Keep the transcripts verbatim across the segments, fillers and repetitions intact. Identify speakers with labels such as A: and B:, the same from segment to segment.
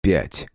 A: пять.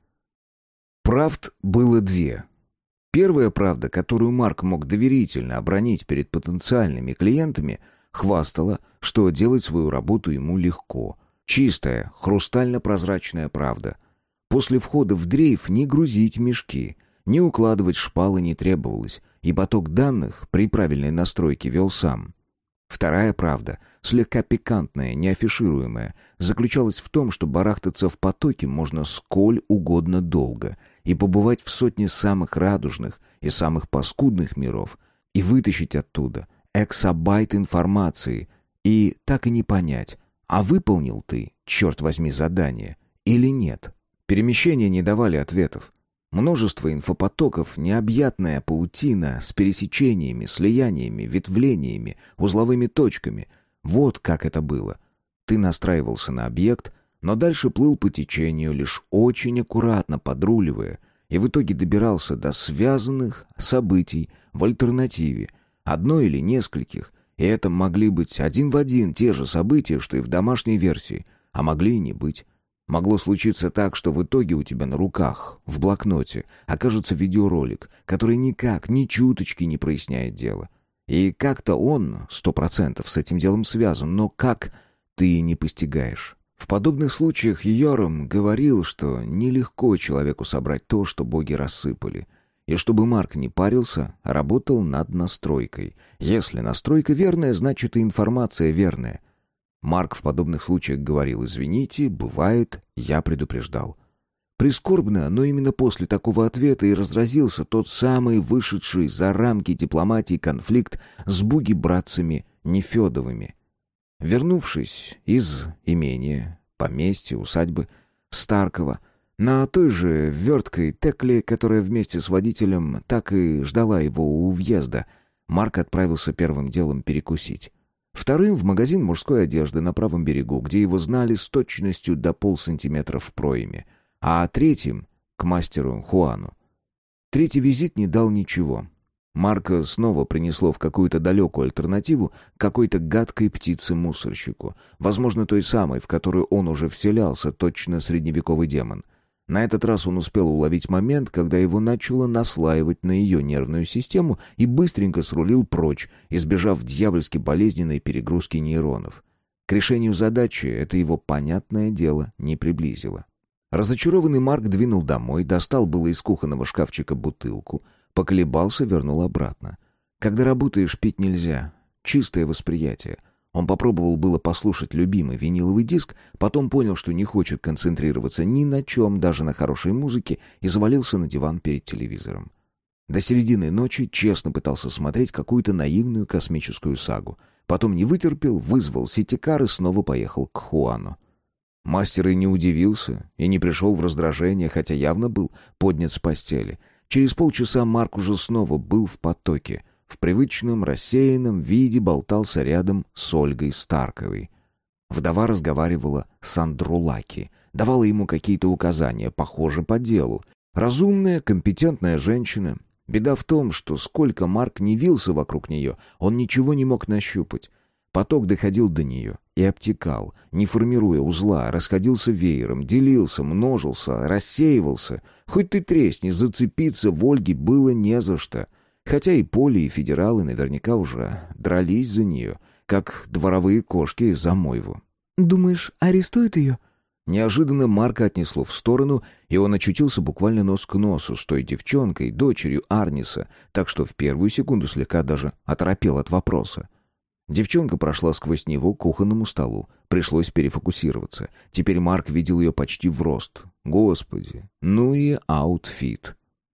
A: Правд было две. Первая правда, которую Марк мог доверительно обронить перед потенциальными клиентами, хвастала, что делать свою работу ему легко. Чистая, хрустально-прозрачная правда. После входа в дрейф не грузить мешки, не укладывать шпалы не требовалось, и поток данных при правильной настройке вел сам. Вторая правда, слегка пикантная, неафишируемая, заключалась в том, что барахтаться в потоке можно сколь угодно долго и побывать в сотне самых радужных и самых паскудных миров и вытащить оттуда эксабайт информации и так и не понять, а выполнил ты, черт возьми, задание или нет. Перемещения не давали ответов. Множество инфопотоков, необъятная паутина с пересечениями, слияниями, ветвлениями, узловыми точками. Вот как это было. Ты настраивался на объект, но дальше плыл по течению, лишь очень аккуратно подруливая, и в итоге добирался до связанных событий в альтернативе, одной или нескольких, и это могли быть один в один те же события, что и в домашней версии, а могли и не быть. Могло случиться так, что в итоге у тебя на руках, в блокноте, окажется видеоролик, который никак, ни чуточки не проясняет дело. И как-то он, сто процентов, с этим делом связан, но как, ты не постигаешь. В подобных случаях Йорам говорил, что нелегко человеку собрать то, что боги рассыпали. И чтобы Марк не парился, работал над настройкой. Если настройка верная, значит и информация верная. Марк в подобных случаях говорил: «Извините, бывает, я предупреждал». Прискорбно, но именно после такого ответа и разразился тот самый вышедший за рамки дипломатии конфликт с буги-братцами Нефедовыми. Вернувшись из имения, поместья, усадьбы Старкова, на той же верткой Текле, которая вместе с водителем так и ждала его у въезда, Марк отправился первым делом перекусить. Вторым в магазин мужской одежды на правом берегу, где его знали с точностью до полсантиметра в пройме, а третьим — к мастеру Хуану. Третий визит не дал ничего. Марка снова принесло в какую-то далекую альтернативу какой-то гадкой птице-мусорщику, возможно, той самой, в которую он уже вселялся, точно средневековый демон. На этот раз он успел уловить момент, когда его начало наслаивать на ее нервную систему, и быстренько срулил прочь, избежав дьявольски болезненной перегрузки нейронов. К решению задачи это его, понятное дело, не приблизило. Разочарованный Марк двинул домой, достал было из кухонного шкафчика бутылку, поколебался, вернул обратно. Когда работаешь, пить нельзя. Чистое восприятие. Он попробовал было послушать любимый виниловый диск, потом понял, что не хочет концентрироваться ни на чем, даже на хорошей музыке, и завалился на диван перед телевизором. До середины ночи честно пытался смотреть какую-то наивную космическую сагу. Потом не вытерпел, вызвал ситикар и снова поехал к Хуану. Мастер и не удивился, и не пришел в раздражение, хотя явно был поднят с постели. Через полчаса Марк уже снова был в потоке. В привычном, рассеянном виде болтался рядом с Ольгой Старковой. Вдова разговаривала с Андрулаки, давала ему какие-то указания, похоже, по делу. Разумная, компетентная женщина. Беда в том, что сколько Марк не вился вокруг нее, он ничего не мог нащупать. Поток доходил до нее и обтекал, не формируя узла, расходился веером, делился, множился, рассеивался. Хоть ты тресни, зацепиться в Ольге было не за что. Хотя и Поли, и федералы наверняка уже дрались за нее, как дворовые кошки за мойву.
B: «Думаешь, арестуют ее?»
A: Неожиданно Марка отнесло в сторону, и он очутился буквально нос к носу с той девчонкой, дочерью Арниса, так что в первую секунду слегка даже оторопел от вопроса. Девчонка прошла сквозь него к кухонному столу. Пришлось перефокусироваться. Теперь Марк видел ее почти в рост. Господи, ну и аутфит.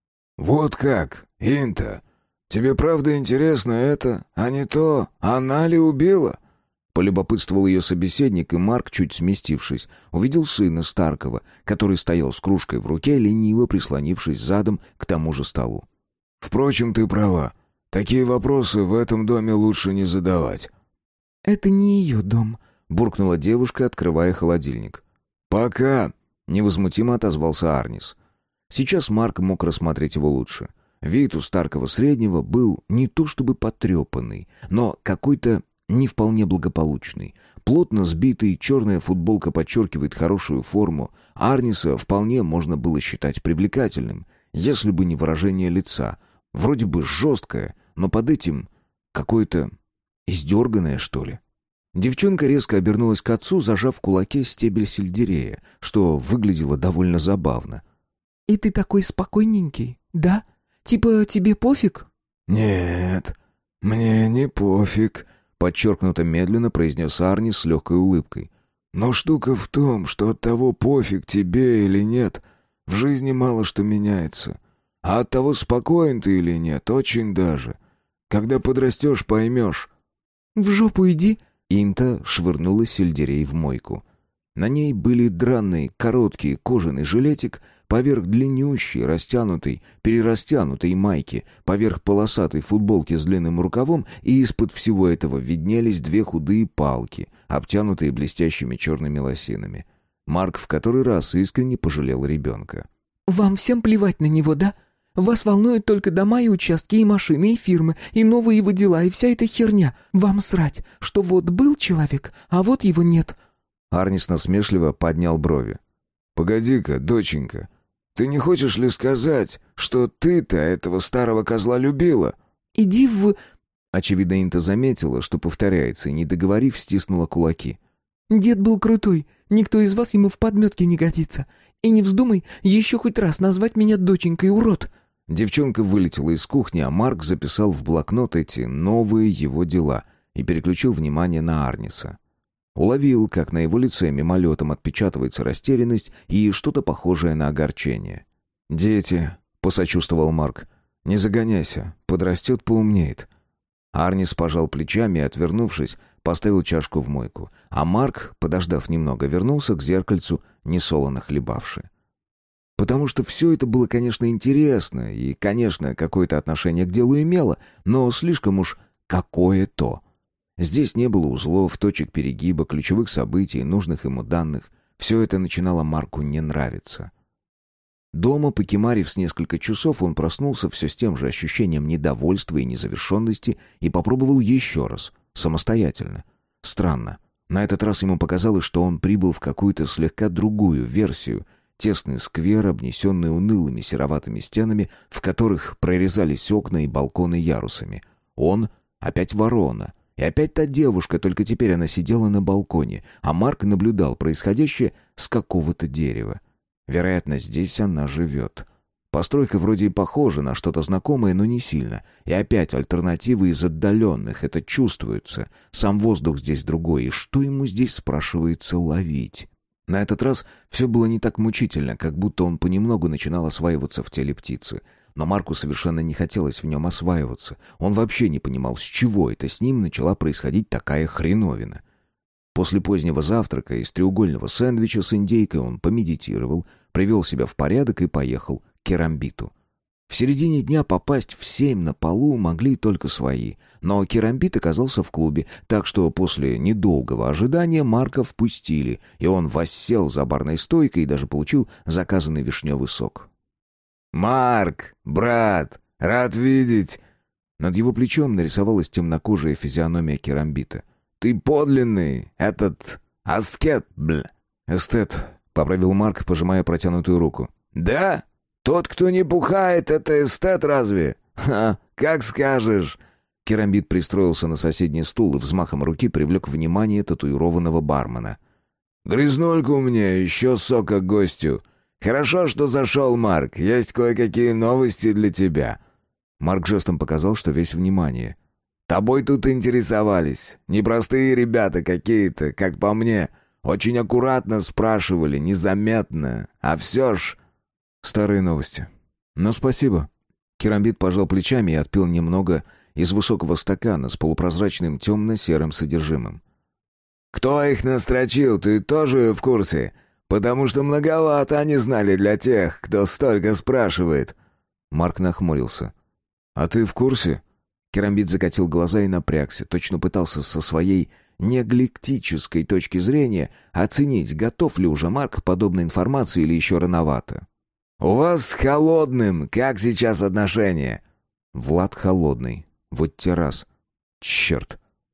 C: «Вот как, Инта? Тебе правда интересно это, а не то, она ли убила?»
A: Полюбопытствовал ее собеседник, и Марк, чуть сместившись, увидел сына Старкова, который стоял с кружкой в руке, лениво прислонившись задом к тому же столу.
C: «Впрочем, ты права. Такие вопросы в этом доме лучше не задавать».
B: «Это не ее дом»,
A: — буркнула девушка, открывая холодильник.
C: «Пока»,
A: — невозмутимо отозвался Арнис. Сейчас Марк мог рассмотреть его лучше. Вид у Старкова среднего был не то чтобы потрепанный, но какой-то не вполне благополучный. Плотно сбитый, черная футболка подчеркивает хорошую форму. Арниса вполне можно было считать привлекательным, если бы не выражение лица. Вроде бы жесткое, но под этим какое-то издерганное, что ли. Девчонка резко обернулась к отцу, зажав в кулаке стебель сельдерея, что выглядело довольно забавно.
B: «И ты такой спокойненький, да? Типа тебе пофиг?»
C: «Нет, мне не пофиг», — подчеркнуто медленно произнес Арни с легкой улыбкой. «Но штука в том, что от того, пофиг тебе или нет, в жизни мало что меняется. А от того, спокоен ты или нет, очень даже. Когда подрастешь, поймешь».
B: «В жопу иди!»
A: Инта швырнула сельдерей в мойку. На ней были драный, короткий кожаный жилетик, поверх длиннющей, растянутой, перерастянутой майки, поверх полосатой футболки с длинным рукавом, и из-под всего этого виднелись две худые палки, обтянутые блестящими черными лосинами. Марк в который раз искренне пожалел ребенка.
B: «Вам всем плевать на него, да? Вас волнуют только дома и участки, и машины, и фирмы, и новые его дела, и вся эта херня. Вам срать, что вот был человек, а вот его нет».
A: Арнис насмешливо поднял брови.
C: «Погоди-ка, доченька, ты не хочешь ли сказать, что ты-то этого старого козла любила?»
B: «Иди в...»
A: Очевидно, Инта заметила, что повторяется, и, не договорив, стиснула кулаки.
B: «Дед был крутой, никто из вас ему в подметке не годится. И не вздумай еще хоть раз назвать меня доченькой, урод!»
A: Девчонка вылетела из кухни, а Марк записал в блокнот эти новые его дела и переключил внимание на Арниса. Уловил, как на его лице мимолетом отпечатывается растерянность и что-то похожее на огорчение. «Дети», — посочувствовал Марк, — «не загоняйся, подрастет, поумнеет». Арнис пожал плечами и, отвернувшись, поставил чашку в мойку, а Марк, подождав немного, вернулся к зеркальцу, несолоно хлебавши. Потому что все это было, конечно, интересно и, конечно, какое-то отношение к делу имело, но слишком уж какое-то. Здесь не было узлов, точек перегиба, ключевых событий, нужных ему данных. Все это начинало Марку не нравиться. Дома, покемарив с несколько часов, он проснулся все с тем же ощущением недовольства и незавершенности и попробовал еще раз, самостоятельно. Странно. На этот раз ему показалось, что он прибыл в какую-то слегка другую версию. Тесный сквер, обнесенный унылыми сероватыми стенами, в которых прорезались окна и балконы ярусами. Он опять ворона. И опять та девушка, только теперь она сидела на балконе, а Марк наблюдал происходящее с какого-то дерева. Вероятно, здесь она живет. Постройка вроде и похожа на что-то знакомое, но не сильно. И опять альтернативы из отдаленных, это чувствуется. Сам воздух здесь другой, и что ему здесь, спрашивается, ловить? На этот раз все было не так мучительно, как будто он понемногу начинал осваиваться в теле птицы. Но Марку совершенно не хотелось в нем осваиваться. Он вообще не понимал, с чего это с ним начала происходить такая хреновина. После позднего завтрака из треугольного сэндвича с индейкой он помедитировал, привел себя в порядок и поехал к керамбиту. В середине дня попасть в семь на полу могли только свои, но керамбит оказался в клубе, так что после недолгого ожидания Марка впустили, и он воссел за барной стойкой и даже получил заказанный вишневый сок.
C: «Марк, брат, рад видеть!»
A: Над его плечом нарисовалась темнокожая физиономия керамбита.
C: «Ты подлинный, этот аскет, бля!»
A: «Эстет», — поправил Марк, пожимая протянутую руку.
C: «Да? Тот, кто не бухает, это эстет разве? Ха, как скажешь!»
A: Керамбит пристроился на соседний стул и взмахом руки привлек внимание татуированного бармена.
C: «Грязнульку мне, еще сока гостю. Хорошо, что зашел, Марк, есть кое-какие новости для тебя».
A: Марк жестом показал, что весь внимание.
C: «Тобой тут интересовались. Непростые ребята какие-то, как по мне. Очень аккуратно спрашивали, незаметно. А все ж...»
A: «Старые новости. Но спасибо». Керамбит пожал плечами и отпил немного из высокого стакана с полупрозрачным темно-серым содержимым.
C: «Кто их настрочил, ты тоже в курсе? Потому что многовато они знали для тех, кто столько спрашивает».
A: Марк нахмурился. «А ты в курсе?» Керамбит закатил глаза и напрягся, точно пытался со своей негликтической точки зрения оценить, готов ли уже Марк к подобной информации или еще рановато.
C: «У вас с Холодным как сейчас отношения?»
A: Влад Холодный. Вот те раз. Черт.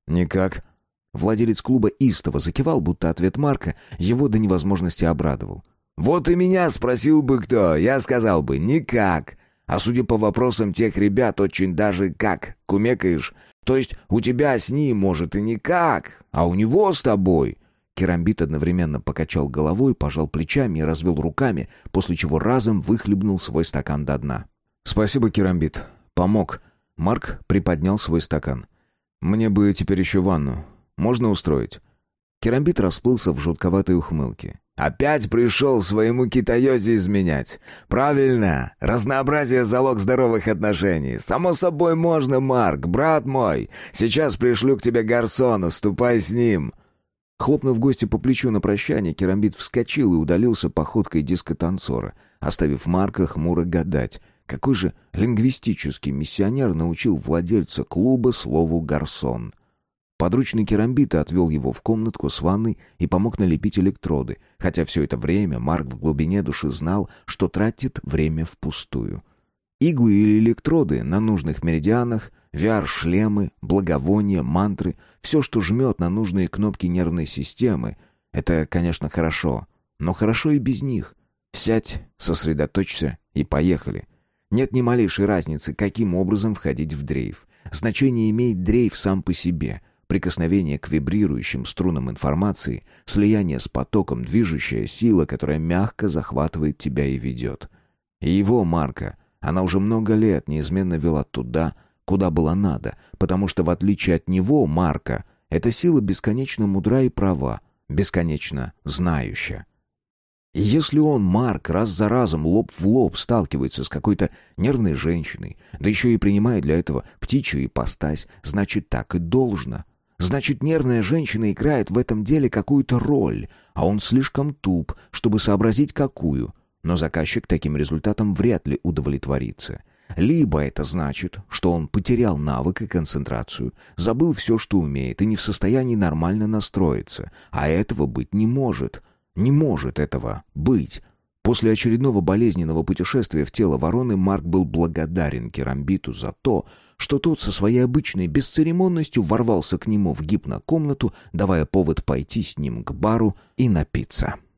A: «Никак». Владелец клуба истово закивал, будто ответ Марка его до невозможности обрадовал. «Вот и меня спросил бы кто, я сказал бы «никак». А судя по вопросам тех ребят, очень даже «как» кумекаешь. То есть у тебя с ним, может, и никак, а у него с тобой». Керамбит одновременно покачал головой, пожал плечами и развел руками, после чего разом выхлебнул свой стакан до дна. «Спасибо, Керамбит. Помог». Марк приподнял свой стакан. «Мне бы теперь еще ванну. Можно устроить?» Керамбит расплылся в жутковатой ухмылке. «Опять пришел своему китаёзе изменять. Правильно. Разнообразие — залог здоровых отношений. Само собой можно, Марк, брат мой. Сейчас пришлю к тебе гарсона, ступай с ним». Хлопнув гостю по плечу на прощание, Керамбит вскочил и удалился походкой дискотанцора, оставив Марка хмуро гадать, какой же лингвистический миссионер научил владельца клуба слову «гарсон». Подручный Керамбита отвел его в комнатку с ванной и помог налепить электроды, хотя все это время Марк в глубине души знал, что тратит время впустую. Иглы или электроды на нужных меридианах, ви ар-шлемы, благовония, мантры, все, что жмет на нужные кнопки нервной системы, это, конечно, хорошо, но хорошо и без них. Сядь, сосредоточься и поехали. Нет ни малейшей разницы, каким образом входить в дрейф. Значение имеет дрейф сам по себе. Прикосновение к вибрирующим струнам информации, слияние с потоком, движущая сила, которая мягко захватывает тебя и ведет. И его, Марка, она уже много лет неизменно вела туда, куда было надо, потому что, в отличие от него, Марка, эта сила бесконечно мудра и права, бесконечно знающая. И если он, Марк, раз за разом, лоб в лоб сталкивается с какой-то нервной женщиной, да еще и принимает для этого птичью ипостась, значит, так и должно. Значит, нервная женщина играет в этом деле какую-то роль, а он слишком туп, чтобы сообразить, какую. Но заказчик таким результатом вряд ли удовлетворится. Либо это значит, что он потерял навык и концентрацию, забыл все, что умеет, и не в состоянии нормально настроиться. А этого быть не может. Не может этого быть. После очередного болезненного путешествия в тело вороны Марк был благодарен Керамбиту за то, что тот со своей обычной бесцеремонностью ворвался к нему в гипнокомнату, давая повод пойти с ним к бару и напиться.